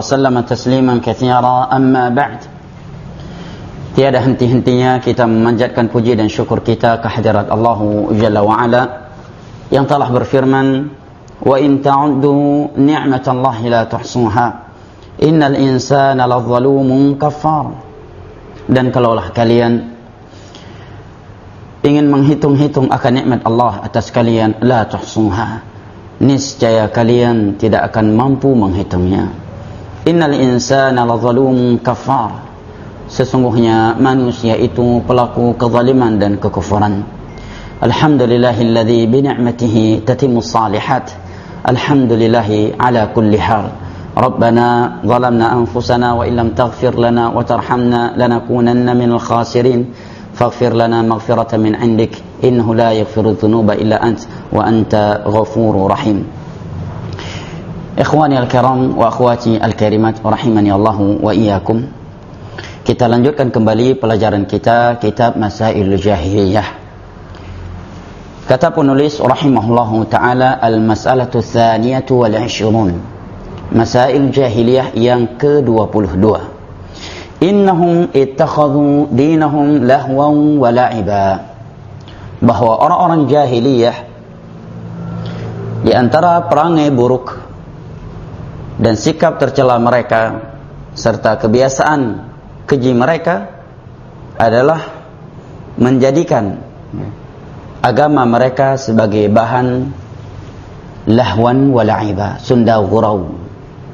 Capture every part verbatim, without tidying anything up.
وسلم تسليما كثيرا أما بعد. Tiada henti-hentinya kita memanjatkan puji dan syukur kita kehadirat Allah Jalla wa'ala yang telah berfirman, wa in ta'uddu ni'matallahi la tuhsuha innal insana ladzalumun kafar. Dan kalaulah kalian ingin menghitung-hitung akan nikmat Allah atas kalian, la tuhsuha, niscaya kalian tidak akan mampu menghitungnya. Innal insana ladzalumun kafar, sesungguhnya manusia itu pelaku kezaliman dan kekufuran. Alhamdulillahilladzi bi ni'matihi tatimmus salihat. Alhamdulillahi ala kulli hal. Rabbana zalamna anfusana wa illam taghfir lana wa tarhamna lanakunanna minal khasirin. Faghfir lana maghfiratan min 'indik innahu la yaghfiru dzunuba illa ant wa anta ghafurur rahim. Ikhwani al-kiram wa akhwati al-karimat rahimani Allah wa iyyakum. Kita lanjutkan kembali pelajaran kita kitab Masailul Jahiliyah. Kata penulis rahimahullahu taala, al-mas'alatu tsaniyatu wal 'ishrun. Masail jahiliyah yang ke dua puluh dua. Innahum ittakhadhu dinahum lahwan wa la'iba. Bahwa orang-orang jahiliyah di antara perangai buruk dan sikap tercela mereka serta kebiasaan keji mereka adalah menjadikan agama mereka sebagai bahan lahwan wa la'iba, sunda gurau.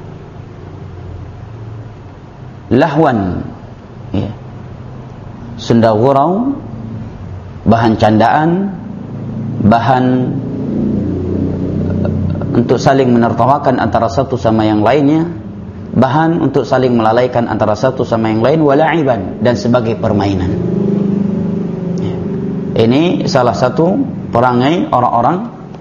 Lahwan, ya, sunda gurau, bahan candaan, bahan untuk saling menertawakan antara satu sama yang lainnya, bahan untuk saling melalaikan antara satu sama yang lain, wala'iban, dan sebagai permainan. Ya. Ini salah satu perangai orang-orang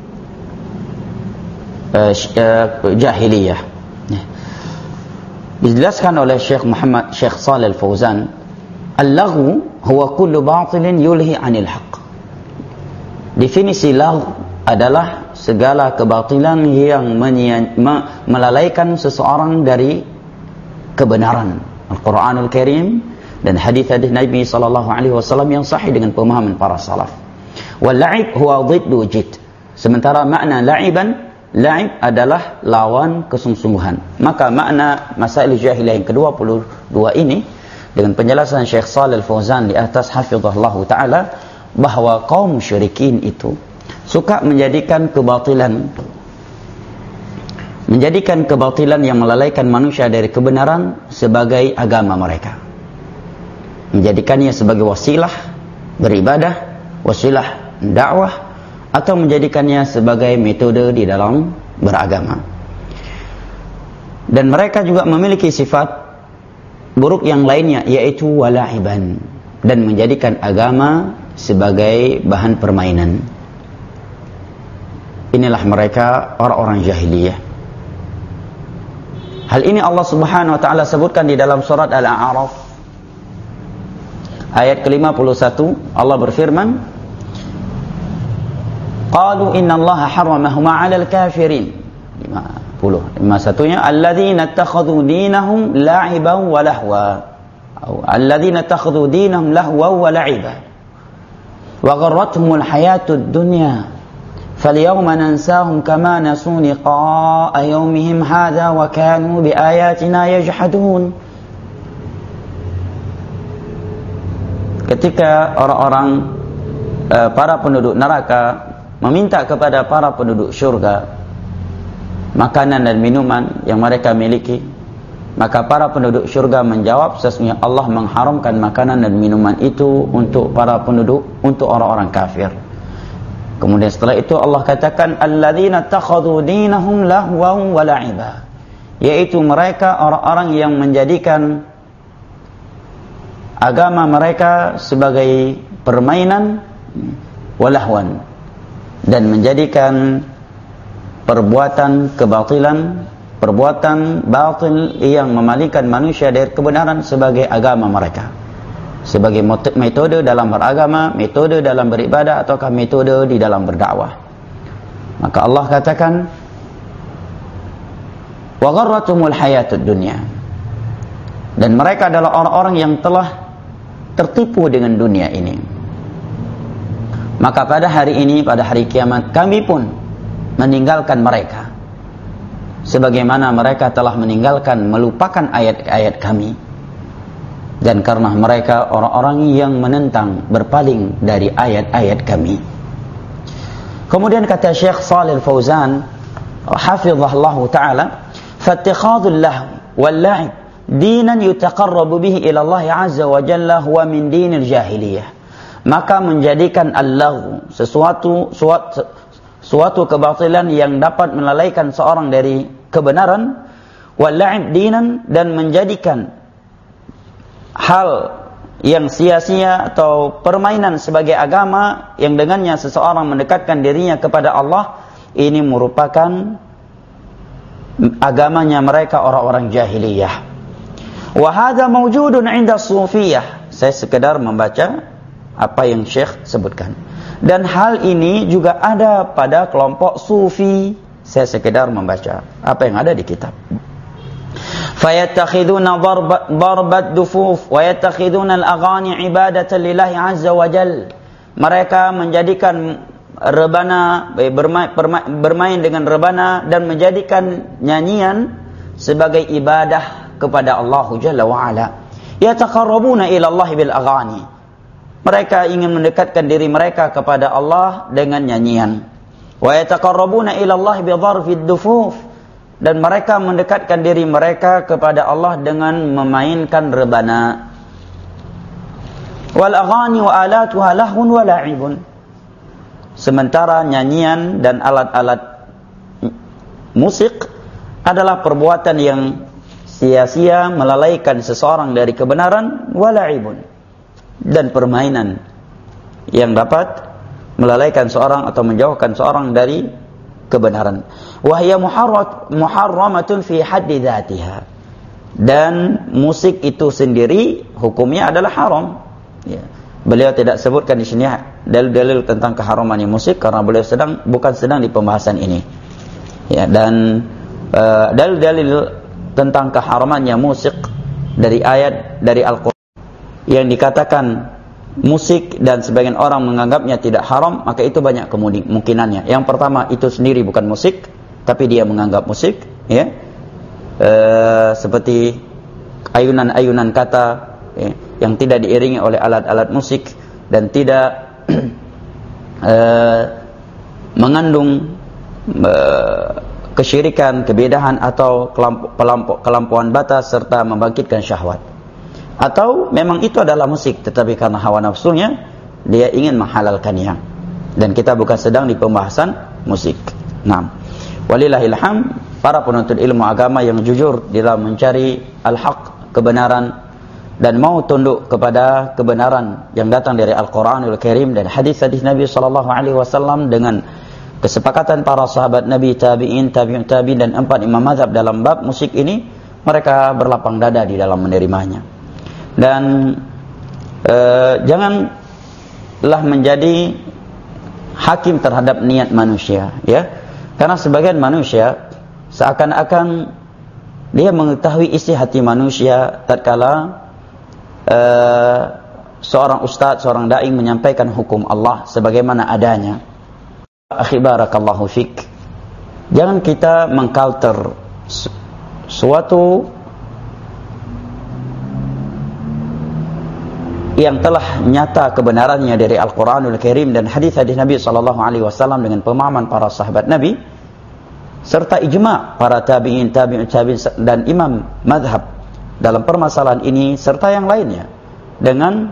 uh, uh, jahiliyah. Dijelaskan oleh Syekh Muhammad Syekh Shalih Al-Fauzan, al-laghu huwa kullu batilin yulhi 'anil haqq. Definisi lagh adalah segala kebatilan yang melalaikan seseorang dari kebenaran. Al-Qur'anul Karim dan hadis-hadis Nabi sallallahu alaihi wasallam yang sahih dengan pemahaman para salaf. Wal la'ib huwa dhiddu jid. Sementara makna la'iban, la'ib adalah lawan kesungguhan. Maka makna Masail Jahiliyah yang ke dua puluh dua ini dengan penjelasan Syekh Shalih Al-Fauzan di atas hafizahullahu taala, bahwa kaum musyrikin itu suka menjadikan kebatilan menjadikan kebatilan yang melalaikan manusia dari kebenaran sebagai agama mereka. Menjadikannya sebagai wasilah beribadah, wasilah dakwah, atau menjadikannya sebagai metode di dalam beragama. Dan mereka juga memiliki sifat buruk yang lainnya, yaitu wala'iban, dan menjadikan agama sebagai bahan permainan. Inilah mereka orang-orang jahiliyah. Hal ini Allah Subhanahu wa taala sebutkan di dalam surat Al-A'raf ayat ke lima puluh satu. Allah berfirman, qalu innallaha harramahuma 'alal kafirin. lima puluh. lima satunya alladzina ittakhadhu dinahum la'iban wa lahwa. Atau alladzina ittakhadhu dinahum lahwa wa la'iba. Wa gharratuhumul hayatud dunya. Falyawma nansahum kama nasu liqa'a yawmihim hadza wa kanu biayatina yajhadun. Ketika orang-orang uh, para penduduk neraka meminta kepada para penduduk syurga makanan dan minuman yang mereka miliki, maka para penduduk syurga menjawab, sesungguhnya Allah mengharamkan makanan dan minuman itu untuk para penduduk, untuk orang-orang kafir. Kemudian setelah itu Allah katakan, alladzina takhadhu dinahum lahwan wa la'iba, yaitu mereka orang-orang yang menjadikan agama mereka sebagai permainan, walahwan, dan menjadikan perbuatan kebatilan, perbuatan batil yang memalingkan manusia dari kebenaran sebagai agama mereka, sebagai metode dalam beragama, metode dalam beribadah, ataukah metode di dalam berdakwah. Maka Allah katakan, wa gharratumul hayatud dunya. Dan mereka adalah orang-orang yang telah tertipu dengan dunia ini. Maka pada hari ini, pada hari kiamat, kami pun meninggalkan mereka, sebagaimana mereka telah meninggalkan, melupakan ayat-ayat kami. Dan karena mereka orang-orang yang menentang, berpaling dari ayat-ayat kami. Kemudian kata Syekh Shalih Al-Fauzan hafizahullahu ta'ala, fattikhadul lahu wal la'ib dinan yutaqarrabu bihi ila Allah azza wa jalla huwa min dinil jahiliyah. Maka menjadikan al-laghu, sesuatu suatu, suatu kebatilan yang dapat melalaikan seorang dari kebenaran, wal la'ib dinan, dan menjadikan hal yang sia-sia atau permainan sebagai agama yang dengannya seseorang mendekatkan dirinya kepada Allah, ini merupakan agamanya mereka orang-orang jahiliyah. Wa hadza mawjudun 'inda sufiyah. Saya sekedar membaca apa yang Syekh sebutkan. Dan hal ini juga ada pada kelompok sufi. Saya sekedar membaca apa yang ada di kitab. Fayattakhiduna darbat dufuf wa yattakhiduna al-aghani ibadatan lillahi azza wa jal. Mereka menjadikan rebana, bermain, bermain dengan rebana, dan menjadikan nyanyian sebagai ibadah kepada Allah Jalla wa Ala. Yataqarrabuna ila Allah bil aghani. Mereka ingin mendekatkan diri mereka kepada Allah dengan nyanyian. Wa yataqarrabuna ila Allah bi dharfid dufuf. Dan mereka mendekatkan diri mereka kepada Allah dengan memainkan rebana. Wal aghani wa alatuha lahun wa la'ibun. Sementara nyanyian dan alat-alat musik adalah perbuatan yang sia-sia, melalaikan seseorang dari kebenaran, wa la'ibun, dan permainan yang dapat melalaikan seorang atau menjauhkan seorang dari kebenaran. Wahya muharramatun fi haddi dzatiha. Dan musik itu sendiri hukumnya adalah haram. Ya. Beliau tidak sebutkan di sini dalil-dalil tentang keharaman musik karena beliau sedang bukan sedang di pembahasan ini. Ya, dan uh, dalil-dalil tentang keharamannya musik dari ayat dari Al-Quran yang dikatakan musik dan sebagian orang menganggapnya tidak haram, maka itu banyak kemungkinannya. Yang pertama, itu sendiri bukan musik, tapi dia menganggap musik, ya, e, seperti ayunan-ayunan kata, ya, yang tidak diiringi oleh alat-alat musik dan tidak e, mengandung e, kesyirikan, kebidahan atau kelampu, kelampuan batas serta membangkitkan syahwat. Atau memang itu adalah musik, tetapi karena hawa nafsunya dia ingin menghalalkannya. Dan kita bukan sedang di pembahasan musik. Nah, walillahil hamd, para penuntut ilmu agama yang jujur di dalam mencari al-haq, kebenaran, dan mau tunduk kepada kebenaran yang datang dari Al-Quranul Karim dan hadis-hadis Nabi sallallahu alaihi wasallam dengan kesepakatan para sahabat Nabi, tabi'in, tabi'un tabi'in, dan empat imam mazhab dalam bab musik ini, mereka berlapang dada di dalam menerimanya. Dan e, janganlah menjadi hakim terhadap niat manusia, ya, karena sebagian manusia seakan-akan dia mengetahui isi hati manusia tatkala e, seorang ustaz, seorang dai menyampaikan hukum Allah sebagaimana adanya. Akhi barakallahu fik, jangan kita mengkalter suatu yang telah nyata kebenarannya dari Al-Quranul Karim dan hadis-hadis Nabi sallallahu alaihi wasallam dengan pemahaman para sahabat Nabi serta ijma' para tabi'in, tabi'un tabi'in dan imam madhab dalam permasalahan ini serta yang lainnya dengan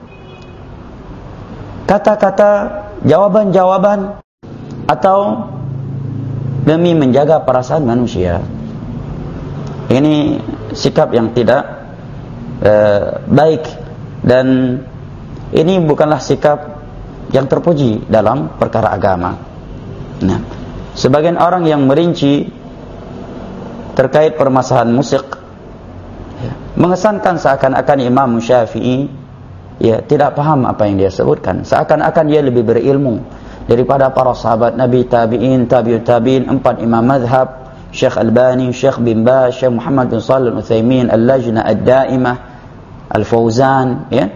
kata-kata jawaban-jawaban atau demi menjaga perasaan manusia. Ini sikap yang tidak eh, baik. Dan ini bukanlah sikap yang terpuji dalam perkara agama. Nah, sebagian orang yang merinci terkait permasalahan musik, ya, mengesankan seakan-akan Imam Syafi'i ya tidak paham apa yang dia sebutkan, seakan-akan dia lebih berilmu daripada para sahabat Nabi, tabi'in, tabi'ut tabi'in, empat imam mazhab Syekh Albani, Syekh bin Baz, Syekh Muhammad bin Shalih Al-Utsaimin, Al-Lajnah Ad-Daimah, Al-Fauzan, ya,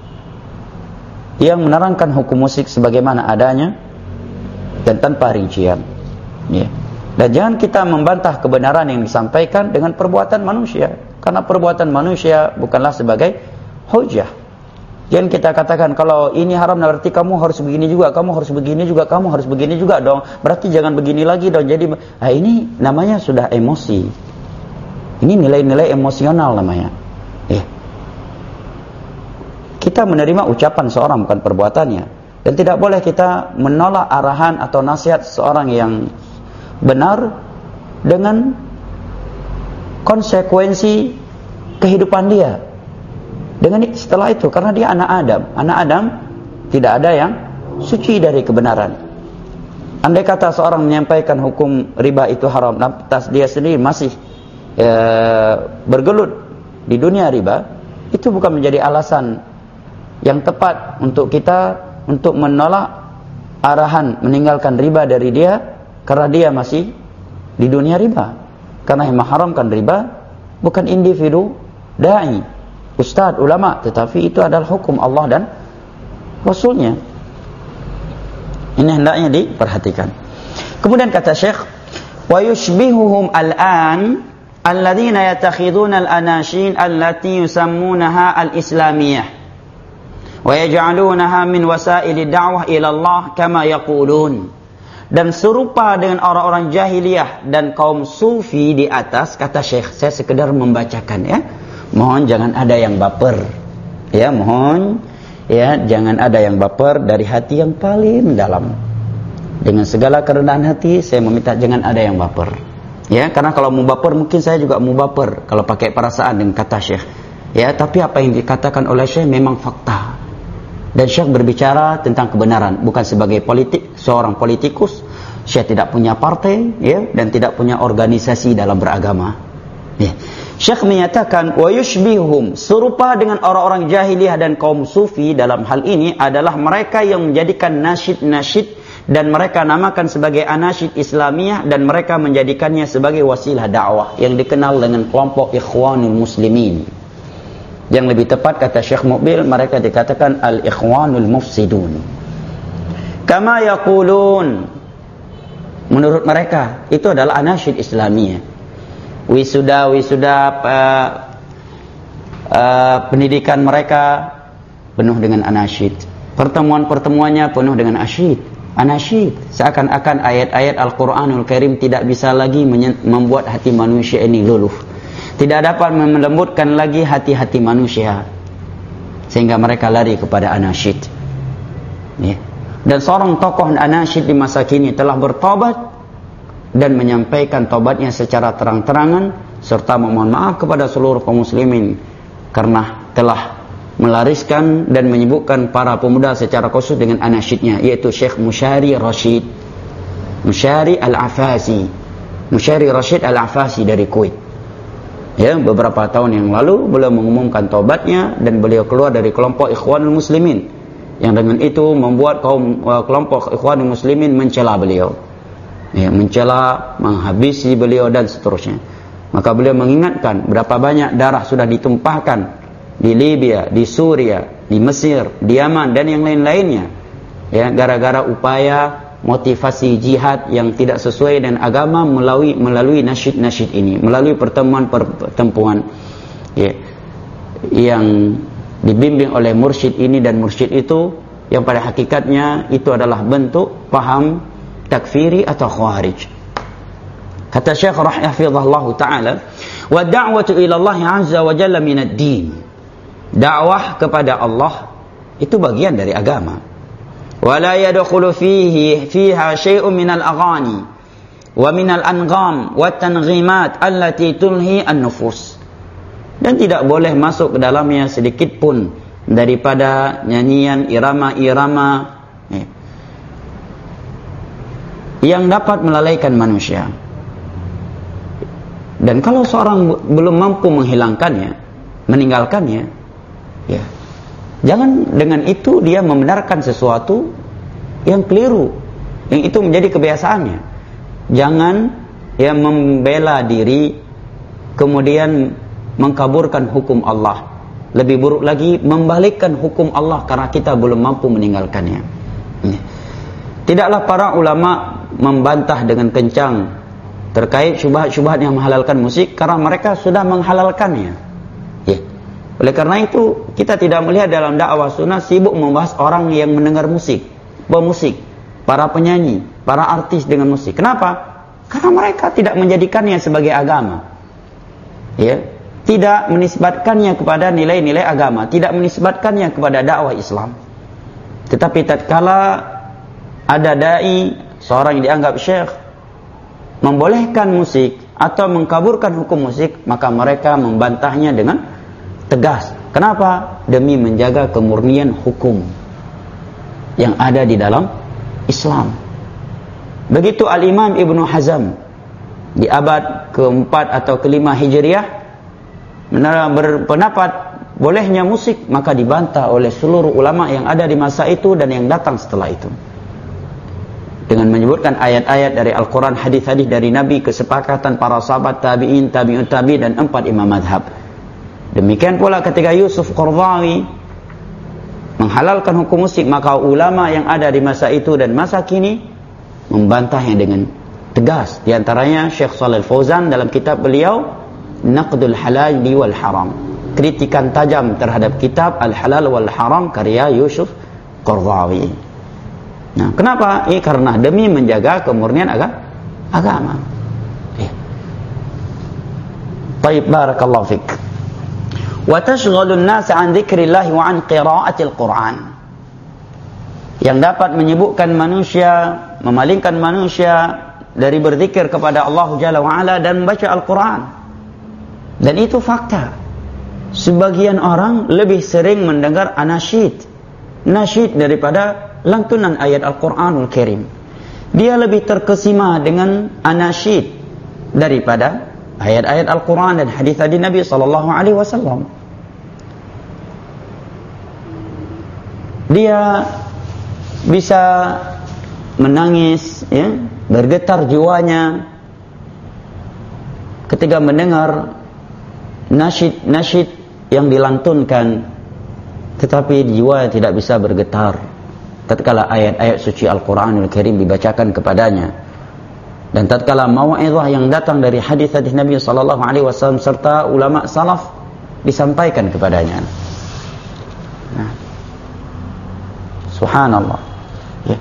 yang menerangkan hukum musik sebagaimana adanya dan tanpa rincian, ya. Dan jangan kita membantah kebenaran yang disampaikan dengan perbuatan manusia, karena perbuatan manusia bukanlah sebagai hujah. Jangan kita katakan kalau ini haram berarti kamu harus begini juga, kamu harus begini juga, kamu harus begini juga dong. Berarti jangan begini lagi dong. Jadi, nah ini namanya sudah emosi. Ini nilai-nilai emosional namanya. Eh. Kita menerima ucapan seorang bukan perbuatannya, dan tidak boleh kita menolak arahan atau nasihat seorang yang benar dengan konsekuensi kehidupan dia. Dengan setelah itu, karena dia anak Adam, anak Adam tidak ada yang suci dari kebenaran. Andai kata seorang menyampaikan hukum riba itu haram, lantas dia sendiri masih e, bergelut di dunia riba, itu bukan menjadi alasan yang tepat untuk kita untuk menolak arahan meninggalkan riba dari dia, karena dia masih di dunia riba. Karena yang mengharamkan riba bukan individu dai, ustaz, ulama, tetapi itu adalah hukum Allah dan Rasulnya. Ini hendaknya diperhatikan. Kemudian kata Syekh, wa yushbihuhum al-an alladhina yatakhiduna al-anashin allati yusammunaha al-islamiyah wa yaj'alunaha min wasaili da'wah ila Allah kama yaqulun. Dan serupa dengan orang-orang jahiliyah dan kaum sufi di atas, kata Syekh, saya sekedar membacakan, ya. Mohon jangan ada yang baper, ya, mohon ya jangan ada yang baper dari hati yang paling dalam. Dengan segala kerendahan hati saya meminta jangan ada yang baper, ya, karena kalau mau baper mungkin saya juga mau baper kalau pakai perasaan dengan kata Syekh, ya. Tapi apa yang dikatakan oleh Syekh memang fakta, dan Syekh berbicara tentang kebenaran, bukan sebagai politik, seorang politikus. Syekh tidak punya partai, ya, dan tidak punya organisasi dalam beragama, ya. Syekh menyatakan wa yushbihum, serupa dengan orang-orang jahiliyah dan kaum sufi dalam hal ini adalah mereka yang menjadikan nasyid-nasyid dan mereka namakan sebagai anasyid Islamiyah, dan mereka menjadikannya sebagai wasilah dakwah yang dikenal dengan kelompok Ikhwanul Muslimin. Yang lebih tepat kata Syekh Muqbil, mereka dikatakan al-Ikhwanul Mufsidun. Kama yaqulun, menurut mereka itu adalah anasyid Islamiyah. Wisuda-wisuda uh, uh, pendidikan mereka penuh dengan anasyid. Pertemuan-pertemuannya penuh dengan asyid, anasyid. Seakan-akan ayat-ayat Al-Quranul Karim tidak bisa lagi membuat hati manusia ini luluh, tidak dapat melembutkan lagi hati-hati manusia, sehingga mereka lari kepada anasyid, ya. Dan seorang tokoh anasyid di masa kini telah bertobat dan menyampaikan tobatnya secara terang-terangan, serta memohon maaf kepada seluruh kaum muslimin karena telah melariskan dan menyibukkan para pemuda secara khusus dengan anasyidnya, yaitu Syekh Musyari Rashid Musyari Al-Afasi Musyari Rashid Al-Afasi dari Kuwait, ya. Beberapa tahun yang lalu beliau mengumumkan tobatnya dan beliau keluar dari kelompok Ikhwanul Muslimin, yang dengan itu membuat kaum uh, kelompok Ikhwanul Muslimin mencela beliau, ya, mencela, menghabisi beliau dan seterusnya. Maka beliau mengingatkan berapa banyak darah sudah ditumpahkan di Libya, di Suria, di Mesir, di Yaman dan yang lain-lainnya, ya, gara-gara upaya motivasi jihad yang tidak sesuai dengan agama melalui melalui nasyid-nasyid ini, melalui pertemuan-pertemuan, ya, yang dibimbing oleh mursyid ini dan mursyid itu, yang pada hakikatnya itu adalah bentuk paham takfiri atau khawarij. Kata Syekh rahimahullah taala, wa da'watu ila Allah azza wa jalla min ad-din. Dakwah kepada Allah itu bagian dari agama. Wa la yadkhulu fihi fiha syai'un min al-aghani wa min al-angham wa at-tanghimat allati tulhi an-nufus. Dan tidak boleh masuk ke dalamnya sedikit pun daripada nyanyian, irama-irama, ya, yang dapat melalaikan manusia. Dan kalau seorang belum mampu menghilangkannya, meninggalkannya, ya, jangan dengan itu dia membenarkan sesuatu yang keliru, yang itu menjadi kebiasaannya. Jangan yang membela diri kemudian mengkaburkan hukum Allah. Lebih buruk lagi membalikkan hukum Allah karena kita belum mampu meninggalkannya. Tidaklah para ulama membantah dengan kencang terkait syubhat-syubhat yang menghalalkan musik karena mereka sudah menghalalkannya. Ya. Oleh karena itu kita tidak melihat dalam dakwah sunnah sibuk membahas orang yang mendengar musik, pemusik, para penyanyi, para artis dengan musik. Kenapa? Karena mereka tidak menjadikannya sebagai agama. Ya. Tidak menisbatkannya kepada nilai-nilai agama, tidak menisbatkannya kepada dakwah Islam. Tetapi tatkala ada dai, seorang yang dianggap syekh, membolehkan musik atau mengkaburkan hukum musik, maka mereka membantahnya dengan tegas. Kenapa? Demi menjaga kemurnian hukum yang ada di dalam Islam. Begitu Al-Imam Ibnu Hazm di abad keempat atau kelima Hijriah berpendapat bolehnya musik, maka dibantah oleh seluruh ulama yang ada di masa itu dan yang datang setelah itu, dengan menyebutkan ayat-ayat dari Al-Quran, hadis-hadis dari Nabi, kesepakatan para sahabat, tabi'in, tabi'ut tabi'in, dan empat imam madhab. Demikian pula ketika Yusuf Qaradawi menghalalkan hukum musik, maka ulama yang ada di masa itu dan masa kini membantahnya dengan tegas. Di antaranya Syekh Shalih Al-Fauzan dalam kitab beliau Naqdul Halal wal Haram, kritikan tajam terhadap kitab Al-Halal wal Haram karya Yusuf Qaradawi. Nah, kenapa? Ini karena demi menjaga kemurnian agama. agama. Ya. Baik, barakallahu fik. Wa tashghalun nas an dzikrillah wa an qira'atil Qur'an. Yang dapat menyibukkan manusia, memalingkan manusia dari berzikir kepada Allah Jalla wa Ala dan membaca Al-Qur'an. Dan itu fakta. Sebagian orang lebih sering mendengar anasyid, nasyid daripada lantunan ayat Al-Quranul Karim. Dia lebih terkesima dengan anasyid daripada ayat-ayat Al-Quran dan hadis-hadis Nabi sallallahu alaihi wasallam. Dia bisa menangis, ya, bergetar jiwanya ketika mendengar nasyid-nasyid yang dilantunkan, tetapi jiwa tidak bisa bergetar tatkala ayat-ayat suci Al-Quranul Karim dibacakan kepadanya, dan tatkala mau'izah yang datang dari hadis-hadis Nabi sallallahu alaihi wasallam serta ulama salaf disampaikan kepadanya. Nah, subhanallah. Ya.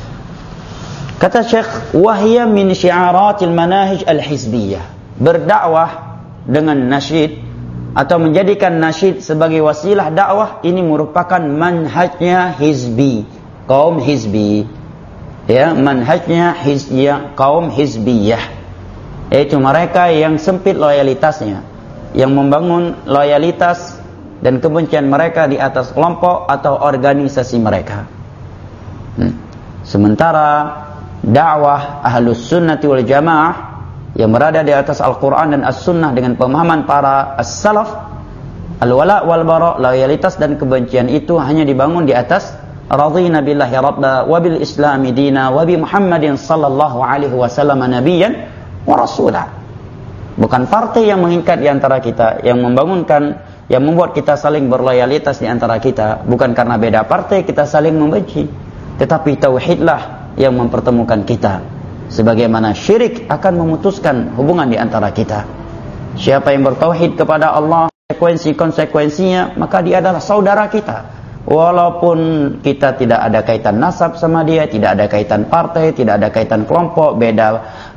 Kata Syekh, wahya min syi'aratil manahij al-hizbiyah. Berdakwah dengan nasyid atau menjadikan nasyid sebagai wasilah dakwah ini merupakan manhajnya hizbi, kaum hizbi. Ya, manhajnya hizbiyah, kaum hizbiyah. Yaitu mereka yang sempit loyalitasnya, yang membangun loyalitas dan kebencian mereka di atas kelompok atau organisasi mereka. Hmm. Sementara dakwah Ahlus Sunnati wal Jamaah yang berada di atas Al-Quran dan As-Sunnah dengan pemahaman para As-Salaf, Al-Wala' wal-Bara', loyalitas dan kebencian itu hanya dibangun di atas radhina billahi rabba wa bil islami dina wa bi Muhammadin sallallahu alaihi wasallam nabiyyan wa rasulah. Bukan partai yang mengikat di antara kita, yang membangunkan, yang membuat kita saling berloyalitas di antara kita. Bukan karena beda partai kita saling membenci, tetapi tauhidlah yang mempertemukan kita. Sebagaimana syirik akan memutuskan hubungan di antara kita. Siapa yang bertauhid kepada Allah, konsekuensi-konsekuensinya, maka dia adalah saudara kita. Walaupun kita tidak ada kaitan nasab sama dia, tidak ada kaitan partai, tidak ada kaitan kelompok, beda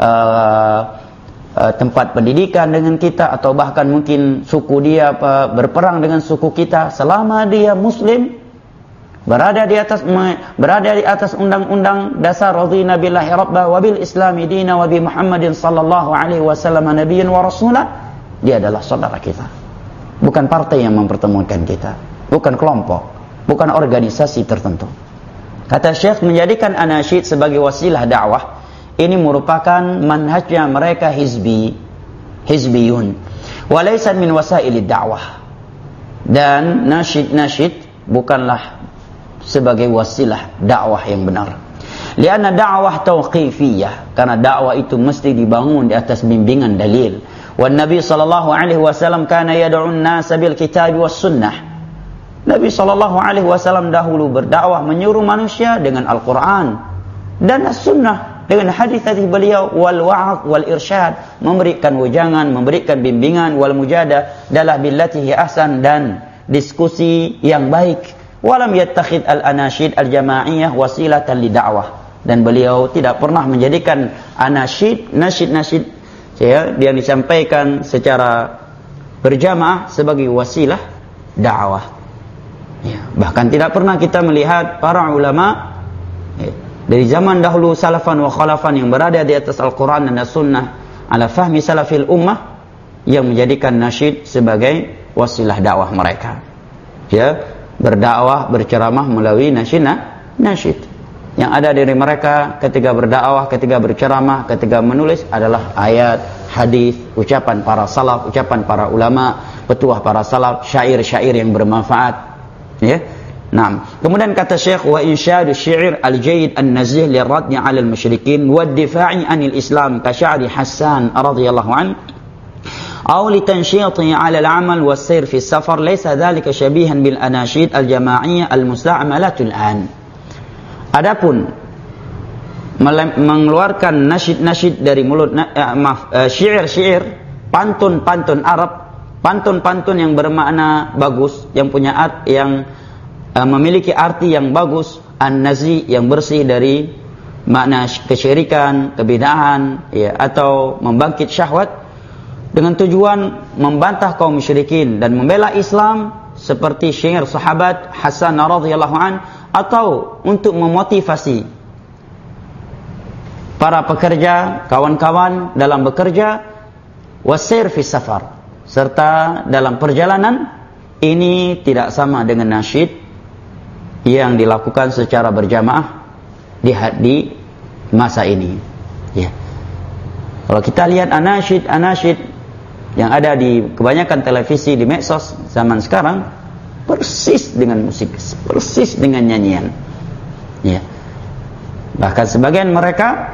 uh, uh, tempat pendidikan dengan kita, atau bahkan mungkin suku dia uh, berperang dengan suku kita, selama dia muslim, berada di atas berada di atas undang-undang dasar radhina billahi rabba wa bil islami dina wa bi Muhammadin sallallahu alaihi wasallam nabiyyan wa rasulah, dia adalah saudara kita. Bukan partai yang mempertemukan kita, bukan kelompok, bukan organisasi tertentu. Kata Syekh, menjadikan anasyid sebagai wasilah dakwah ini merupakan manhajnya mereka hizbi, hizbiyun, wa laysa min wasailid dakwah. Dan nasyid-nasyid bukanlah sebagai wasilah dakwah yang benar. Lianna da'wah tauqifiyah, karena dakwah itu mesti dibangun di atas bimbingan dalil. Wan Nabi sallallahu alaihi wasallam kana yad'un nasa bil kitab was sunnah. Nabi sallallahu alaihi wasallam dahulu berdakwah menyuruh manusia dengan Al-Qur'an dan as-sunnah, dengan hadis-hadis beliau, wal wa'az wal irsyad, memberikan wejangan, memberikan bimbingan, wal mujadah dalam billati hi ahsan, dan diskusi yang baik. Walam yattakhid al-anashid al-jama'iyah wasilatan lida'wah, dan beliau tidak pernah menjadikan anasyid, nasyid-nasyid ya, yang disampaikan secara berjamaah sebagai wasilah dakwah. Ya, bahkan tidak pernah kita melihat para ulama ya, dari zaman dahulu salafan wa khalafan yang berada di atas Al-Quran dan As-Sunnah ala fahmi salafil ummah yang menjadikan nasyid sebagai wasilah dakwah mereka. Ya, berdakwah, berceramah melalui nasyid, nasyid. Yang ada dari mereka ketika berdakwah, ketika berceramah, ketika menulis adalah ayat, hadis, ucapan para salaf, ucapan para ulama, petuah para salaf, syair-syair yang bermanfaat. Ya. Nah, kemudian kata Syekh, wa insyadu syair al-jayyid an-nazih liradni 'ala al-musyrikin wa ad-difa'i 'anil Islam ka sya'ri Hassan radhiyallahu anhu aw li tanshiti 'ala al-'amal was-sayr fi as-safar, laysa dhalika shabihan bil anashid al-jama'iyyah al-musta'malatul an. Adapun mengeluarkan nasyid-nasyid dari mulut, eh, maaf, eh, syair-syair, pantun-pantun Arab, pantun-pantun yang bermakna bagus, yang punya art, yang eh, memiliki arti yang bagus, an-nazi, yang bersih dari makna kesyirikan, kebid'ahan, ya, atau membangkit syahwat, dengan tujuan membantah kaum musyrikin dan membela Islam, seperti syair sahabat Hasan radhiyallahu an, atau untuk memotivasi para pekerja, kawan-kawan dalam bekerja, wasir fi safar, serta dalam perjalanan. Ini tidak sama dengan nasyid yang dilakukan secara berjamaah di, di masa ini. Ya. Kalau kita lihat anasyid, anasyid yang ada di kebanyakan televisi, di medsos zaman sekarang, persis dengan musik, persis dengan nyanyian. Ya. Bahkan sebagian mereka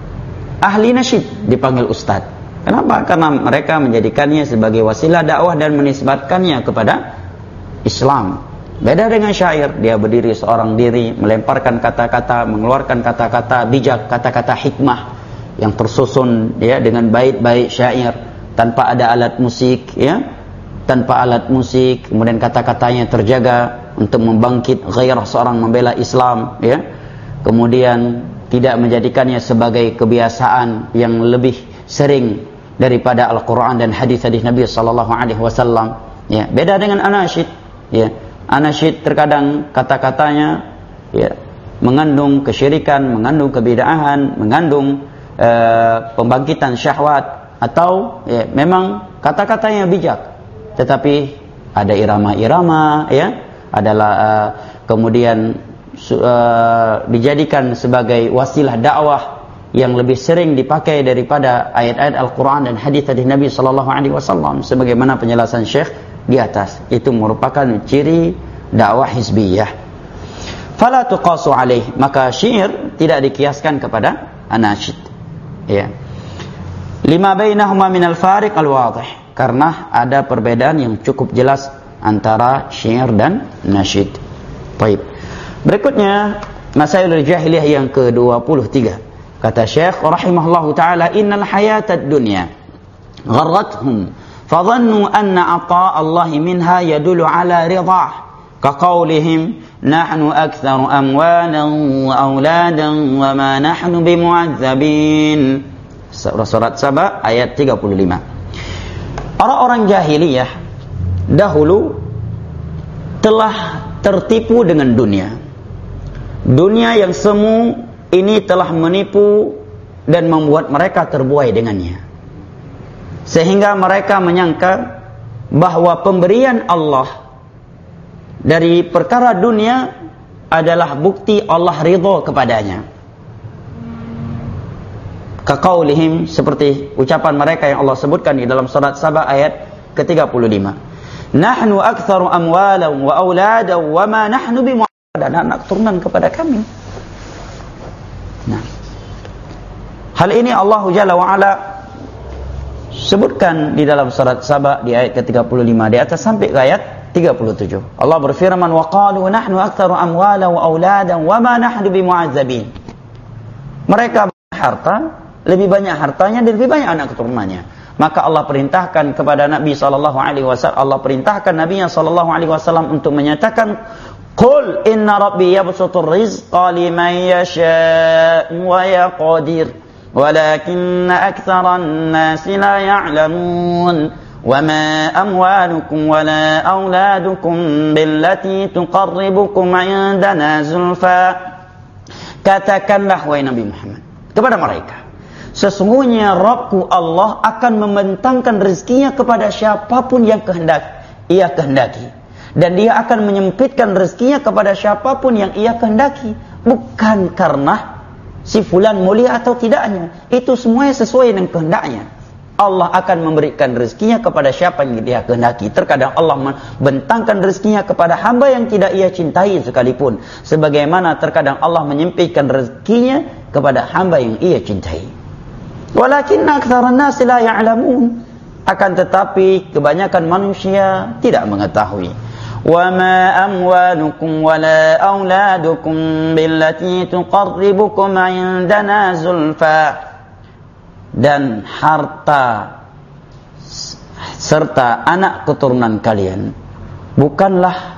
ahli nasyid dipanggil ustaz. Kenapa? Karena mereka menjadikannya sebagai wasilah dakwah dan menisbatkannya kepada Islam. Beda dengan syair, dia berdiri seorang diri, melemparkan kata-kata, mengeluarkan kata-kata bijak, kata-kata hikmah yang tersusun ya dengan bait-bait syair tanpa ada alat musik, ya. Tanpa alat musik, kemudian kata-katanya terjaga untuk membangkit gairah seorang membela Islam, ya. Kemudian tidak menjadikannya sebagai kebiasaan yang lebih sering daripada Al-Quran dan hadis-hadis Nabi sallallahu alaihi wasallam. Ya, beda dengan anasyid. Ya, anasyid terkadang kata-katanya ya mengandung kesyirikan, mengandung kebid'ahan, mengandung uh, pembangkitan syahwat, atau ya, memang kata-katanya bijak, tetapi ada irama-irama, ya, adalah uh, kemudian uh, dijadikan sebagai wasilah dakwah yang lebih sering dipakai daripada ayat-ayat Al-Quran dan hadis-hadis Nabi sallallahu alaihi wasallam, sebagaimana penjelasan Syekh di atas. Itu merupakan ciri dakwah hizbiyah. Fala tuqasu alaih, maka syair tidak dikiaskan kepada anasyid. Ya. Lima bainahuma minal fariq al-wadih, karena ada perbedaan yang cukup jelas antara syair dan nasyid. Baik. Berikutnya masailul jahiliyah yang ke dua puluh tiga. Kata Syekh rahimahullahu taala, innal hayatad dunya gharrathum fadhannu anna ata Allah minha yadullu ala ridah, kaqaulihim nahnu aktsaru amwalan wa auladan wa ma nahnu bimu'adzabin. Surat Saba ayat tiga puluh lima. Orang-orang jahiliyah dahulu telah tertipu dengan dunia. Dunia yang semu ini telah menipu dan membuat mereka terbuai dengannya. Sehingga mereka menyangka bahwa pemberian Allah dari perkara dunia adalah bukti Allah ridha kepadanya. Kaqaulihim, seperti ucapan mereka yang Allah sebutkan di dalam surat Saba ayat ke tiga puluh lima. Nahnu aktsaru amwalan wa auladan wa ma nahnu bimu'adzabin, anak turunan kepada kami. Hal ini Allah Jalla wa Ala sebutkan di dalam surat Saba di ayat ke tiga puluh lima di atas sampai ke ayat tiga puluh tujuh. Allah berfirman, wa qalu nahnu aktsaru amwala wa auladan wa ma nahnu bimu'azzabin. Mereka harta, lebih banyak hartanya dan lebih banyak anak keturunannya. Maka Allah perintahkan kepada Nabi sallallahu alaihi wasallam, Allah perintahkan Nabi sallallahu alaihi wasallam untuk menyatakan, qul inna rabbi yabsutur rizqa liman yasha'u wa yaqdir walakinna aktsaran nasi la ya'lamun. وَمَا أَمْوَالُكُمْ وَلَا أَوْلَادُكُمْ بِالَّتِي تُقَرِّبُكُمْ عِنْدَنَا زُلْفَى. Katakanlah wahai Nabi Muhammad kepada mereka, sesungguhnya Rabbku Allah akan membentangkan rezekinya kepada siapapun yang kehendak ia kehendaki, dan dia akan menyempitkan rezekinya kepada siapapun yang ia kehendaki, bukan karena si fulan mulia atau tidaknya, itu semuanya sesuai dengan kehendaknya. Allah akan memberikan rezekinya kepada siapa yang dia kehendaki. Terkadang Allah membentangkan rezekinya kepada hamba yang tidak ia cintai sekalipun, sebagaimana terkadang Allah menyempitkan rezekinya kepada hamba yang ia cintai. Walakinna aktsaran nasi la ya'lamun. Akan tetapi kebanyakan manusia tidak mengetahui. Wa ma amwalukum wala auladukum billati tuqarribukum 'indana zulfa. Dan harta serta anak keturunan kalian bukanlah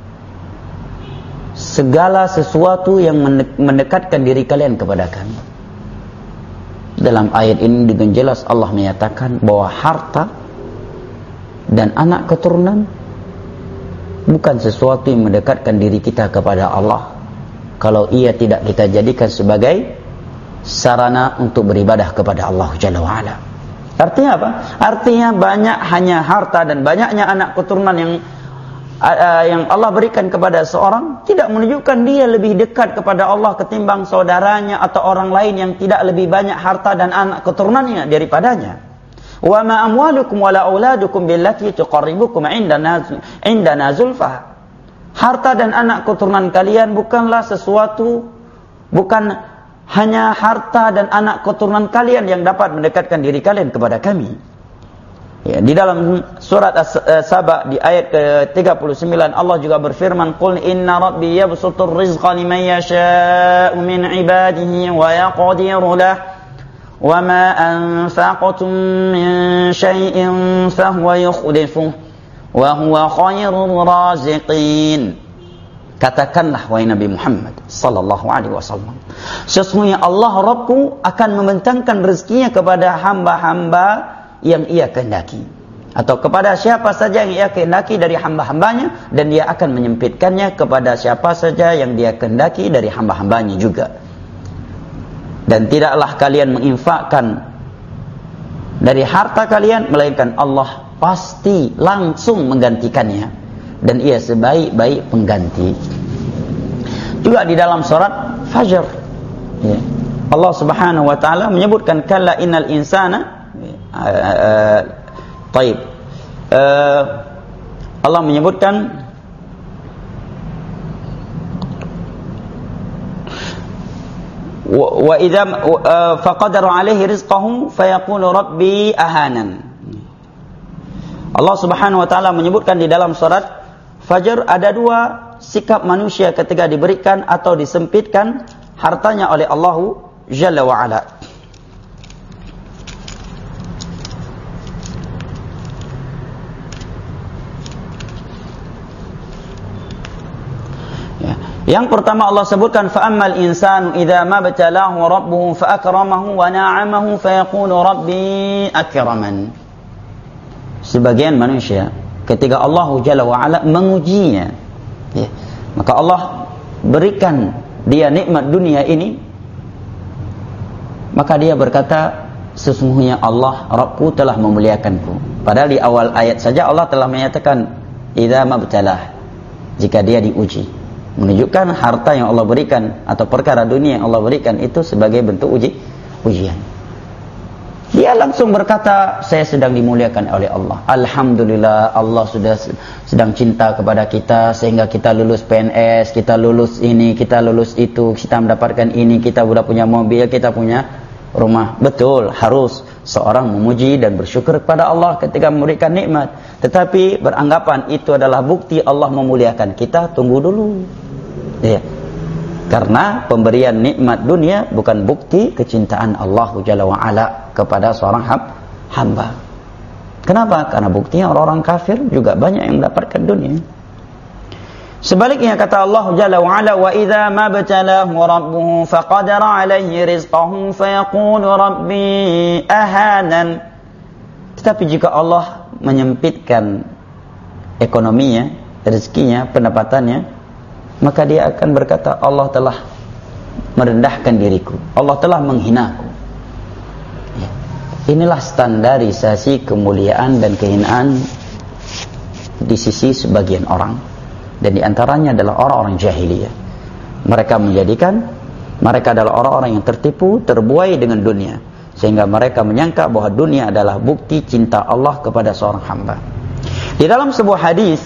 segala sesuatu yang mendekatkan diri kalian kepada kami. Dalam ayat ini dengan jelas Allah menyatakan bahwa harta dan anak keturunan bukan sesuatu yang mendekatkan diri kita kepada Allah, kalau ia tidak kita jadikan sebagai sarana untuk beribadah kepada Allah Jalla wa'ala. Artinya apa? Artinya banyak hanya harta dan banyaknya anak keturunan yang uh, yang Allah berikan kepada seorang tidak menunjukkan dia lebih dekat kepada Allah ketimbang saudaranya atau orang lain yang tidak lebih banyak harta dan anak keturunannya daripadanya. Wa ma amwalukum wala auladukum billati tuqarribukum indana indana zulfa. Harta dan anak keturunan kalian bukanlah sesuatu, bukan hanya harta dan anak keturunan kalian yang dapat mendekatkan diri kalian kepada kami. Ya, di dalam surat As-Saba di ayat ke tiga puluh sembilan Allah juga berfirman, qul inna rabbi yabsutur rizqa liman yasha'u min ibadihi wa yaqdiru lahu wa ma anfaqtum min shay'in fahuwa yukhlifuhu wa huwa khairur raziqin. Katakanlah wahai Nabi Muhammad sallallahu alaihi wasallam, sesungguhnya Allah Rabbku akan membentangkan rezekinya kepada hamba-hamba yang ia kehendaki, atau kepada siapa saja yang ia kehendaki dari hamba-hambanya, dan dia akan menyempitkannya kepada siapa saja yang dia kehendaki dari hamba-hambanya juga. Dan tidaklah kalian menginfakkan dari harta kalian, melainkan Allah pasti langsung menggantikannya, dan ia sebaik-baik pengganti. Juga di dalam surat Fajr, ya, Allah Subhanahu wa taala menyebutkan kalla innal insana uh, uh, taib uh, Allah menyebutkan wa idza uh, faqadara alaihi rizqahu fayaqulu rabbi ahanan. Allah Subhanahu wa taala menyebutkan di dalam surat Fajr ada dua sikap manusia ketika diberikan atau disempitkan hartanya oleh Allah Jalla wa Ala. Ya. Yang pertama Allah sebutkan fa ammal insanu idza mabtalahu rabbuhu fa akramahu wa na'amahu fa yaqulu rabbi akraman. Sebagian manusia ketika Allah Jalla wa'ala mengujinya, ya, maka Allah berikan dia nikmat dunia ini, maka dia berkata, sesungguhnya Allah Rabbku telah memuliakanku. Padahal di awal ayat saja Allah telah menyatakan idza mabtalah, jika dia diuji, menunjukkan harta yang Allah berikan atau perkara dunia yang Allah berikan itu sebagai bentuk uji ujian. Dia langsung berkata, saya sedang dimuliakan oleh Allah. Alhamdulillah, Allah sudah sedang cinta kepada kita sehingga kita lulus P N S, kita lulus ini, kita lulus itu, kita mendapatkan ini, kita sudah punya mobil, kita punya rumah. Betul, harus seorang memuji dan bersyukur kepada Allah ketika memberikan nikmat. Tetapi beranggapan itu adalah bukti Allah memuliakan kita, tunggu dulu. Ya. Karena pemberian nikmat dunia bukan bukti kecintaan Allah Jalla wa Ala kepada seorang hamba. Kenapa? Karena buktinya orang-orang kafir juga banyak yang mendapatkan dunia. Sebaliknya kata Allah Jalla wa Ala, wa idza mabtalahu rabbuhu faqadara alaihi rizqahu fayaqulu rabbi ahanan. Tetapi jika Allah menyempitkan ekonominya, rezekinya, pendapatannya, maka dia akan berkata, Allah telah merendahkan diriku, Allah telah menghinaku. Ya. Inilah standarisasi kemuliaan dan kehinaan di sisi sebagian orang, dan di antaranya adalah orang-orang jahiliyah. Mereka menjadikan mereka adalah orang-orang yang tertipu, terbuai dengan dunia, sehingga mereka menyangka bahwa dunia adalah bukti cinta Allah kepada seorang hamba. Di dalam sebuah hadis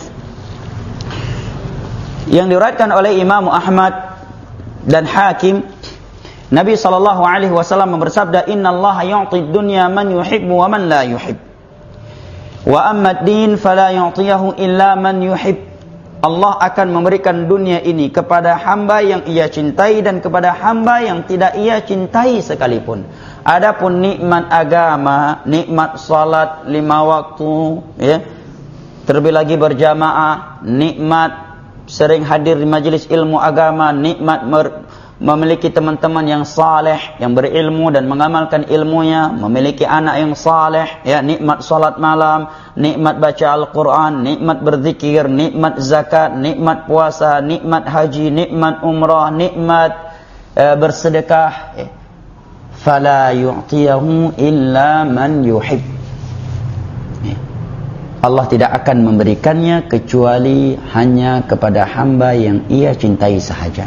yang diriwayatkan oleh Imam Ahmad dan Hakim, Nabi sallallahu alaihi wasallam bersabda, "Innallaha yu'ti ad-dunya man yuhibbu wa man la yuhib. Wa amma ad-din fala yu'tiyahu illa man yuhib." Allah akan memberikan dunia ini kepada hamba yang ia cintai dan kepada hamba yang tidak ia cintai sekalipun. Adapun nikmat agama, nikmat salat lima waktu, ya, terlebih lagi berjamaah, nikmat sering hadir di majelis ilmu agama, nikmat memiliki teman-teman yang saleh, yang berilmu dan mengamalkan ilmunya, memiliki anak yang saleh, ya, nikmat salat malam, nikmat baca Al-Quran, nikmat berzikir, nikmat zakat, nikmat puasa, nikmat haji, nikmat umrah, nikmat uh, bersedekah. Ya. Fala yu'tiyahu illa man yuhib. Ya. Allah tidak akan memberikannya kecuali hanya kepada hamba yang ia cintai sahaja.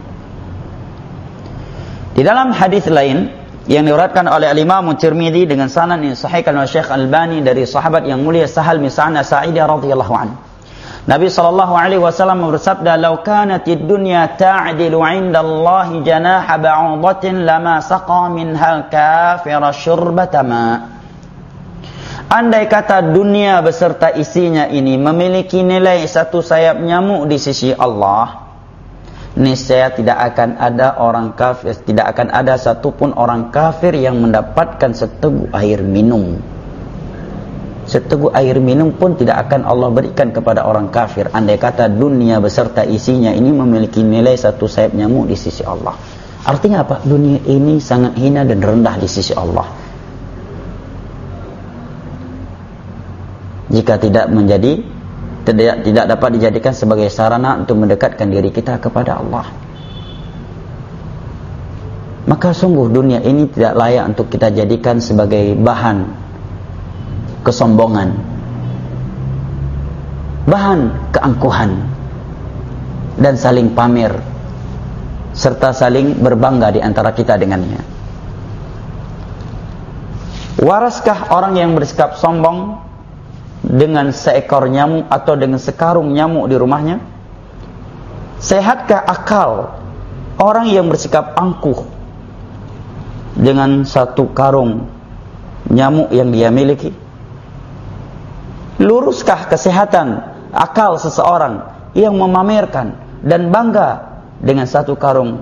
Di dalam hadis lain yang diriwayatkan oleh Al-Imam Tirmidzi dengan sanad yang sahihkan oleh Syekh Albani dari sahabat yang mulia Sahal bin Sa'ad Sa'idi radhiyallahu anhu, Nabi sallallahu alaihi wasallam bersabda, "Law kanatid dunya ta'dilu 'inda Allah janaha ba'udatin lama saqa minha al-kafira syurbata ma." Andai kata dunia beserta isinya ini memiliki nilai satu sayap nyamuk di sisi Allah, niscaya tidak akan ada orang kafir, tidak akan ada satupun orang kafir yang mendapatkan seteguk air minum. Seteguk air minum pun tidak akan Allah berikan kepada orang kafir. Andai kata dunia beserta isinya ini memiliki nilai satu sayap nyamuk di sisi Allah. Artinya apa? Dunia ini sangat hina dan rendah di sisi Allah. Jika tidak menjadi tidak, tidak dapat dijadikan sebagai sarana untuk mendekatkan diri kita kepada Allah, maka sungguh dunia ini tidak layak untuk kita jadikan sebagai bahan kesombongan, bahan keangkuhan, dan saling pamer serta saling berbangga di antara kita dengannya. Waraskah orang yang bersikap sombong dengan seekor nyamuk atau dengan sekarung nyamuk di rumahnya? Sehatkah akal orang yang bersikap angkuh dengan satu karung nyamuk yang dia miliki? Luruskah kesehatan akal seseorang yang memamerkan dan bangga dengan satu karung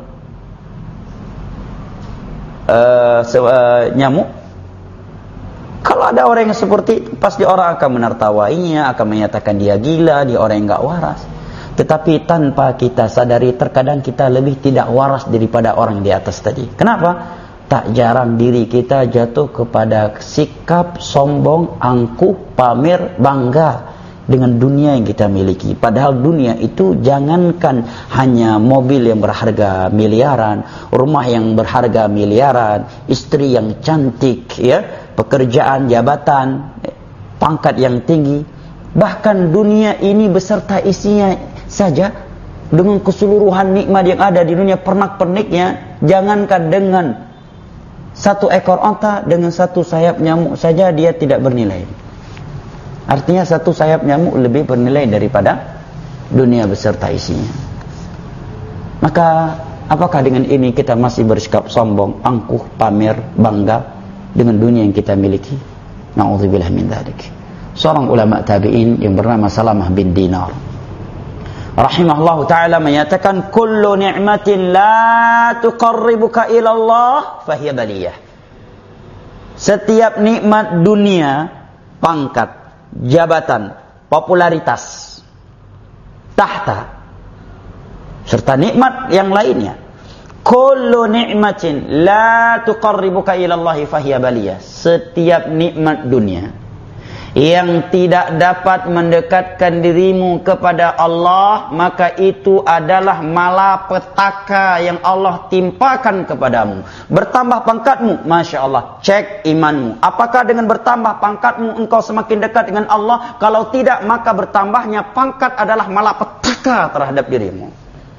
uh, uh, nyamuk? Kalau ada orang yang seperti itu, pasti orang akan menertawainya, akan menyatakan dia gila, dia orang yang gak waras. Tetapi tanpa kita sadari, terkadang kita lebih tidak waras daripada orang di atas tadi. Kenapa? Tak jarang diri kita jatuh kepada sikap sombong, angkuh, pamer, bangga dengan dunia yang kita miliki. Padahal dunia itu jangankan hanya mobil yang berharga miliaran, rumah yang berharga miliaran, istri yang cantik, ya, pekerjaan, jabatan, pangkat yang tinggi, bahkan dunia ini beserta isinya saja dengan keseluruhan nikmat yang ada di dunia, pernak-perniknya, jangankan dengan satu ekor onta, dengan satu sayap nyamuk saja dia tidak bernilai. Artinya satu sayap nyamuk lebih bernilai daripada dunia beserta isinya. Maka Apakah dengan ini kita masih bersikap sombong, angkuh, pamer, bangga dengan dunia yang kita miliki? Na'udzubillah min dzalik. Seorang ulama tabi'in yang bernama Salamah bin Dinar rahimahullah ta'ala menyatakan, kullu ni'matin la tuqarribuka ila Allah fahiya baliyah. Setiap nikmat dunia, pangkat, jabatan, popularitas, tahta, serta nikmat yang lainnya, kullu ni'matin la tuqarribuka ila Allah fahiya baliyah. Setiap nikmat dunia yang tidak dapat mendekatkan dirimu kepada Allah, maka itu adalah malapetaka yang Allah timpakan kepadamu. Bertambah pangkatmu, Masya Allah, cek imanmu. Apakah dengan bertambah pangkatmu engkau semakin dekat dengan Allah? Kalau tidak, maka bertambahnya pangkat adalah malapetaka terhadap dirimu.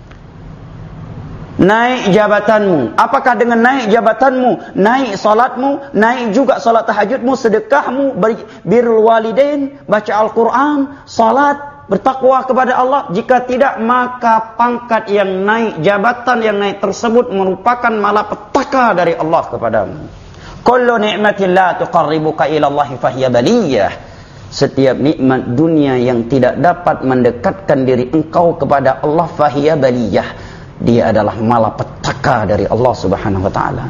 Naik jabatanmu, apakah dengan naik jabatanmu, naik salatmu, naik juga salat tahajudmu, sedekahmu, birrul walidain, baca Al-Quran, salat, bertakwa kepada Allah? Jika tidak, maka pangkat yang naik, jabatan yang naik tersebut merupakan malapetaka dari Allah kepadamu. Kullu ni'matin la tuqarribuka ila Allah fahiya baliyah. Setiap nikmat dunia yang tidak dapat mendekatkan diri engkau kepada Allah, fahiya baliyah, dia adalah malapetaka dari Allah Subhanahu wa taala.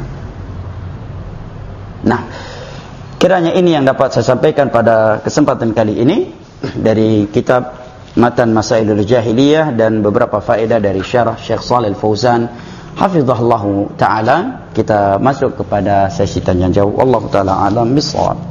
Nah, kiranya ini yang dapat saya sampaikan pada kesempatan kali ini dari kitab Matan Masailul Jahiliyah dan beberapa faedah dari syarah Syekh Shalih Al-Fauzan hafizahullahu taala. Kita masuk kepada sesi tanya jawab. Wallahu taala alam bissawab.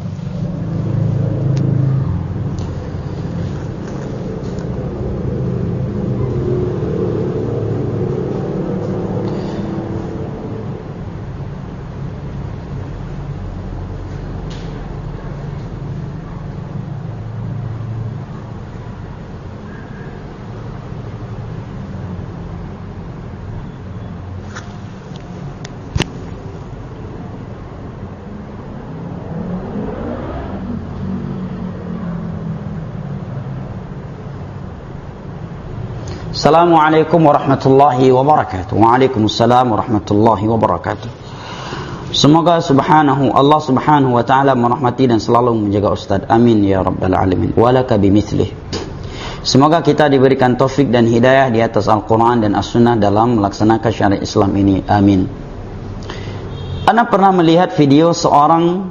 Assalamualaikum warahmatullahi wabarakatuh. Waalaikumsalam warahmatullahi wabarakatuh. Semoga subhanahu Allah subhanahu wa ta'ala merahmati dan selalu menjaga Ustaz. Amin ya rabbal alamin. Walaka bimithlih. Semoga kita diberikan taufik dan hidayah di atas Al-Quran dan As-Sunnah dalam melaksanakan syariat Islam ini. Amin. Ana pernah melihat video seorang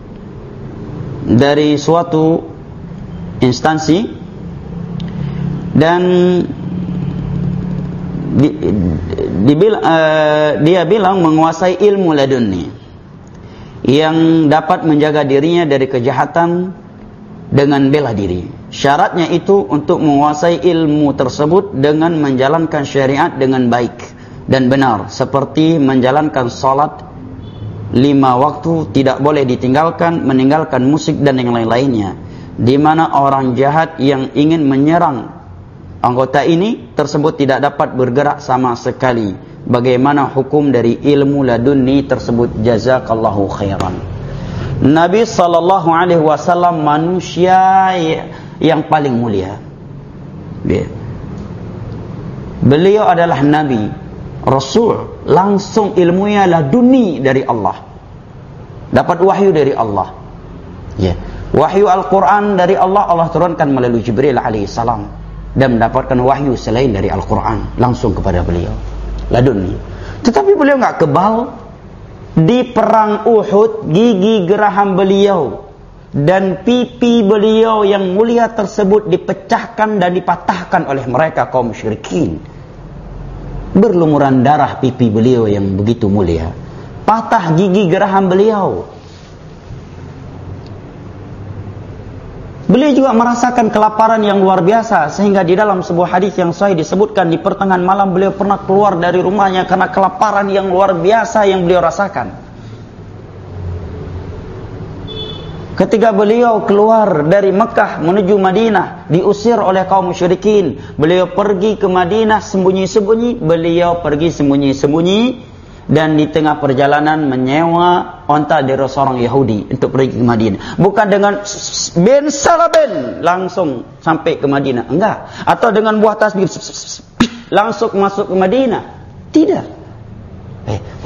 dari suatu instansi dan Di, di, uh, dia bilang menguasai ilmu laduni yang dapat menjaga dirinya dari kejahatan dengan bela diri. Syaratnya itu untuk menguasai ilmu tersebut dengan menjalankan syariat dengan baik dan benar, seperti menjalankan salat lima waktu, tidak boleh ditinggalkan, meninggalkan musik dan yang lain-lainnya. Di mana orang jahat yang ingin menyerang anggota ini tersebut tidak dapat bergerak sama sekali. Bagaimana hukum dari ilmu laduni tersebut? Jazakallahu khairan. Nabi sallallahu alaihi wasallam manusia yang paling mulia. Beliau adalah nabi, rasul, langsung ilmunya laduni dari Allah. Dapat wahyu dari Allah. Ya. Wahyu Al-Quran dari Allah, Allah turunkan melalui Jibril alaihi salam. Dan mendapatkan wahyu selain dari Al-Quran langsung kepada beliau, laduni. Tetapi beliau enggak kebal. Di perang Uhud, gigi geraham beliau dan pipi beliau yang mulia tersebut dipecahkan dan dipatahkan oleh mereka kaum musyrikin. Berlumuran darah pipi beliau yang begitu mulia, patah gigi geraham beliau. Beliau juga merasakan kelaparan yang luar biasa, sehingga di dalam sebuah hadis yang sahih disebutkan di pertengahan malam beliau pernah keluar dari rumahnya karena kelaparan yang luar biasa yang beliau rasakan. Ketika beliau keluar dari Mekah menuju Madinah, diusir oleh kaum musyrikin, beliau pergi ke Madinah sembunyi-sembunyi. Beliau pergi sembunyi-sembunyi dan di tengah perjalanan menyewa onta dari seorang Yahudi untuk pergi ke Madinah. Bukan dengan ben salaben langsung sampai ke Madinah, enggak. Atau dengan buah tasbih langsung masuk ke Madinah. Tidak.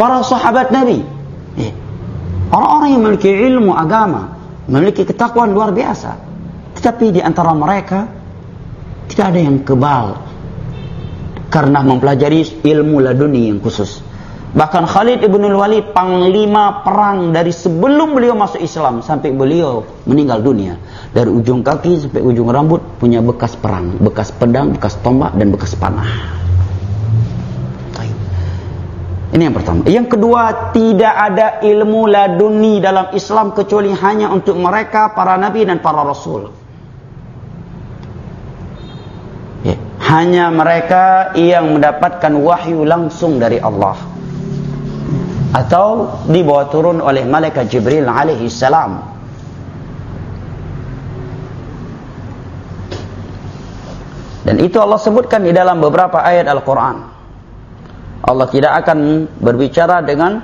para sahabat Nabi. Eh, orang-orang yang memiliki ilmu agama, memiliki ketakwaan luar biasa. Tetapi di antara mereka tidak ada yang kebal karena mempelajari ilmu laduni yang khusus. Bahkan Khalid ibn al-Walid, panglima perang dari sebelum beliau masuk Islam sampai beliau meninggal dunia, dari ujung kaki sampai ujung rambut punya bekas perang, bekas pedang, bekas tombak, dan bekas panah. Ini yang pertama. Yang kedua, tidak ada ilmu laduni dalam Islam kecuali hanya untuk mereka, para nabi dan para rasul. Ya, hanya mereka yang mendapatkan wahyu langsung dari Allah, atau dibawa turun oleh malaikat Jibril alaihi salam. Dan itu Allah sebutkan di dalam beberapa ayat Al-Quran. Allah tidak akan berbicara dengan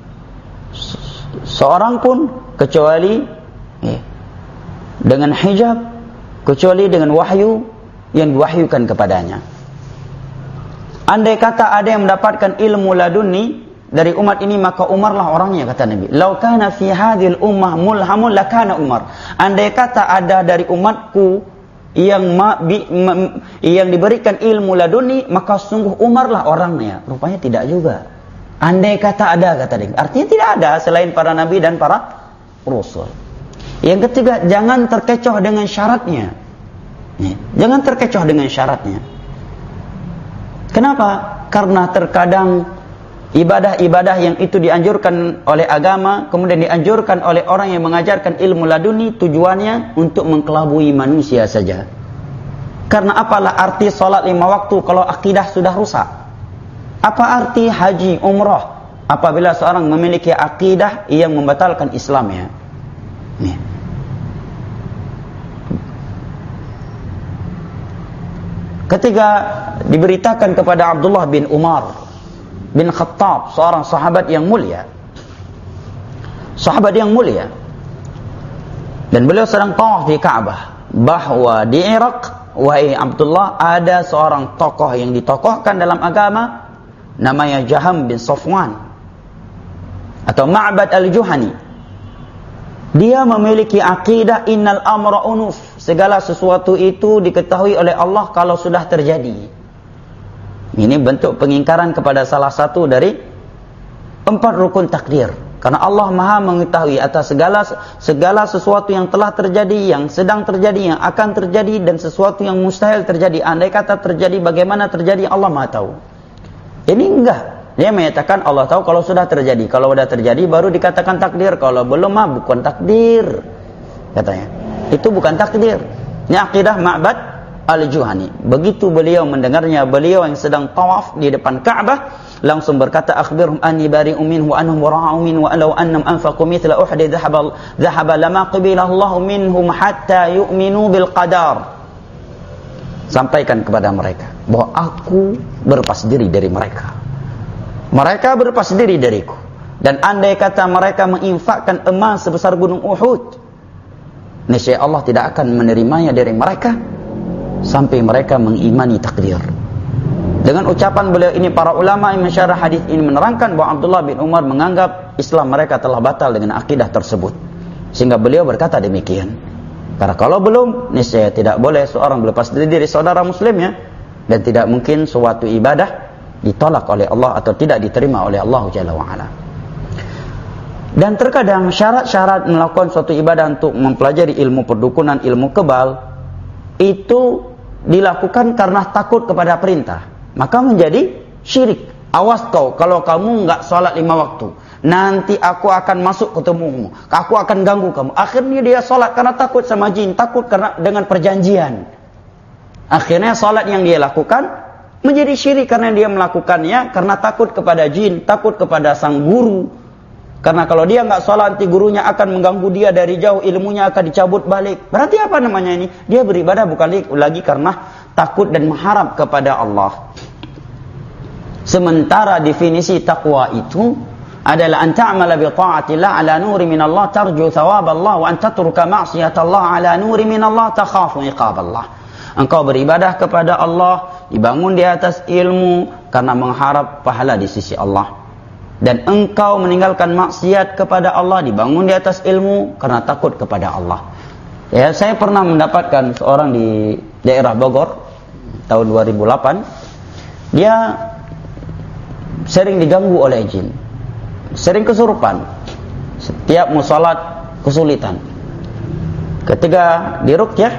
seorang pun kecuali ya, dengan hijab, kecuali dengan wahyu yang diwahyukan kepadanya. Andai kata ada yang mendapatkan ilmu laduni dari umat ini, maka Umarlah orangnya, kata Nabi. Lau kana fi hadhil ummah mulhamun lakana Umar. Andai kata ada dari umatku yang ma, bi, ma, yang diberikan ilmu laduni, maka sungguh Umarlah orangnya. Rupanya tidak juga. Andai kata ada, kata dia. Artinya tidak ada selain para nabi dan para rasul. Yang ketiga, jangan terkecoh dengan syaratnya. Jangan terkecoh dengan syaratnya. Kenapa? Karena terkadang ibadah-ibadah yang itu dianjurkan oleh agama, kemudian dianjurkan oleh orang yang mengajarkan ilmu laduni, tujuannya untuk mengkelabui manusia saja. Karena apalah arti salat lima waktu kalau akidah sudah rusak? Apa arti haji, umrah apabila seorang memiliki akidah yang membatalkan Islamnya? Nih. Ketika diberitakan kepada Abdullah bin Umar bin Khattab, seorang sahabat yang mulia, sahabat yang mulia, dan beliau sedang tawaf di Ka'bah, bahwa di Irak, wahai Abdullah, ada seorang tokoh yang ditokohkan dalam agama, namanya Jaham bin Safwan atau Ma'bad al-Juhani. Dia memiliki akidah innal amra unuf, segala sesuatu itu diketahui oleh Allah kalau sudah terjadi. Ini bentuk pengingkaran kepada salah satu dari empat rukun takdir. Karena Allah Maha mengetahui atas segala segala sesuatu yang telah terjadi, yang sedang terjadi, yang akan terjadi, dan sesuatu yang mustahil terjadi. Andai kata terjadi, bagaimana terjadi, Allah Maha tahu. Ini enggak. Dia menyatakan Allah tahu kalau sudah terjadi. Kalau sudah terjadi baru dikatakan takdir. Kalau belum mah bukan takdir, katanya. Itu bukan takdir. Ini akidah Ma'bad al-Juhani. Begitu beliau mendengarnya, beliau yang sedang tawaf di depan Ka'bah langsung berkata, akhbirhum anni bari'un minhu wa annahum bara'u minhu wa law annahum anfaqu mithla uhdi dhahaba dhahaba lama qabila Allahu minhum hatta yu'minu bil qadar. Sampaikan kepada mereka bahwa aku berlepas diri dari mereka. Mereka berlepas diri dariku. Dan andai kata mereka menginfakkan emas sebesar gunung Uhud, niscaya Allah tidak akan menerimanya dari mereka sampai mereka mengimani takdir. Dengan ucapan beliau ini, para ulama yang mensyarah hadis ini menerangkan bahwa Abdullah bin Umar menganggap Islam mereka telah batal dengan akidah tersebut, sehingga beliau berkata demikian. Karena kalau belum, niscaya tidak boleh seorang berlepas diri dari saudara muslimnya, dan tidak mungkin suatu ibadah ditolak oleh Allah atau tidak diterima oleh Allah Jalla wa'ala. Dan terkadang syarat-syarat melakukan suatu ibadah untuk mempelajari ilmu perdukunan, ilmu kebal, itu dilakukan karena takut kepada perintah, maka menjadi syirik. Awas kau, kalau kamu enggak sholat lima waktu, nanti aku akan masuk ketemumu, aku akan ganggu kamu. Akhirnya dia sholat karena takut sama jin, takut karena dengan perjanjian. Akhirnya sholat yang dia lakukan menjadi syirik karena dia melakukannya karena takut kepada jin, takut kepada sang guru. Karena kalau dia enggak sholat, nanti gurunya akan mengganggu dia dari jauh, ilmunya akan dicabut balik. Berarti apa namanya ini? Dia beribadah bukan lagi karena takut dan mengharap kepada Allah. Sementara definisi takwa itu adalah an ta'mala bi ta'atillah ala nuri min Allah tarju thawab Allah wa an tatruka ma'siyat Allah ala nuri min Allah takhafu iqab Allah. Engkau beribadah kepada Allah dibangun di atas ilmu karena mengharap pahala di sisi Allah. dan engkau meninggalkan maksiat kepada Allah, dibangun di atas ilmu karena takut kepada Allah. Ya, saya pernah mendapatkan seorang di daerah Bogor tahun dua ribu delapan. Dia sering diganggu oleh jin, sering kesurupan, setiap mau salat kesulitan. Ketika diruqyah,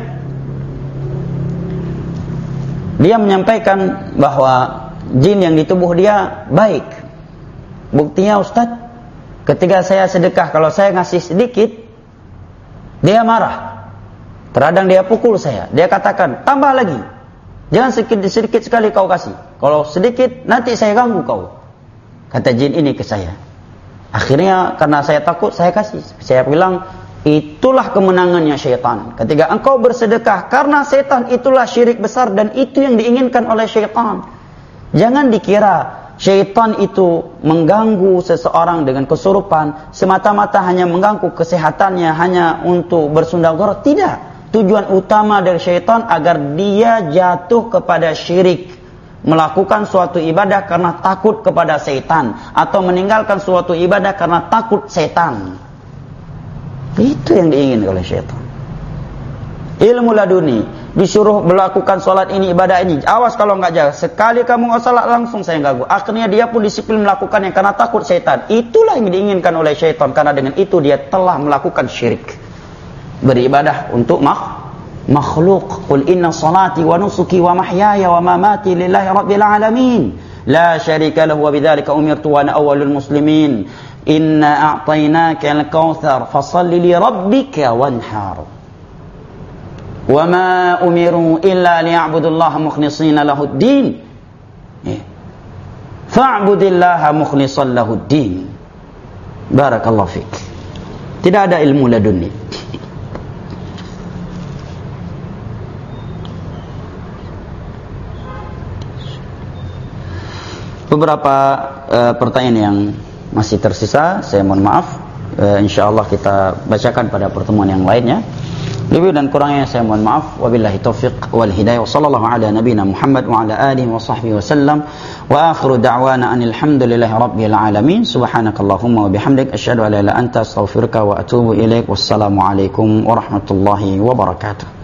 dia menyampaikan bahwa jin yang di tubuh dia baik. Buktinya Ustaz, ketika saya sedekah, kalau saya ngasih sedikit, dia marah. Terkadang dia pukul saya. Dia katakan, tambah lagi. Jangan sedikit-sedikit sekali kau kasih. Kalau sedikit, nanti saya ganggu kau. Kata jin ini ke saya. Akhirnya karena saya takut, saya kasih. Saya bilang, itulah kemenangannya syaitan. Ketika engkau bersedekah, karena setan itulah syirik besar, dan itu yang diinginkan oleh syaitan. Jangan dikira syaitan itu mengganggu seseorang dengan kesurupan semata-mata hanya mengganggu kesehatannya, hanya untuk bersundal-gurau. Tidak. Tujuan utama dari syaitan agar dia jatuh kepada syirik, melakukan suatu ibadah karena takut kepada setan, atau meninggalkan suatu ibadah karena takut setan. Itu yang diinginkan oleh syaitan. Ilmu laduni, disuruh melakukan solat ini, ibadah ini, awas kalau enggak jaga, sekali kamu enggak salat langsung saya ganggu. Akhirnya dia pun disiplin melakukannya karena takut syaitan. Itulah yang diinginkan oleh syaitan, karena dengan itu dia telah melakukan syirik, beribadah untuk mak makhluk. Qul inna salati wa nusuki wa mahyaya wa mamati lillahi rabbil alamin la syarika lahu wa bidzalika umirtu wa ana awwalul muslimin inna a'tainaka al-kautsar fasalli li rabbika wanhar. وَمَا أُمِرُوا إِلَّا لِيَعْبُدُوا اللَّهَ مُخْلِصِينَ لَهُ الدِّينَ فَاعْبُدِ اللَّهَ مُخْلِصًا لَهُ الدِّينَ. Barakallahu fiik. Tidak ada ilmu laduni. Beberapa uh, pertanyaan yang masih tersisa, saya mohon maaf. Uh, InsyaAllah kita bacakan pada pertemuan yang lainnya. Lebih dan kurangnya saya mohon maaf. Wabillahi taufiq wal hidayah. Wa sallallahu ala nabiyina Muhammad wa ala alihi wa sahbihi wa sallam. Wa akhiru da'wana anil hamdulillahi rabbil alamin. Subhanakallahumma wa bihamdik asyhadu an la ilaha illa anta astaghfiruka wa atubu ilaik. Wassalamu alaikum warahmatullahi wabarakatuh.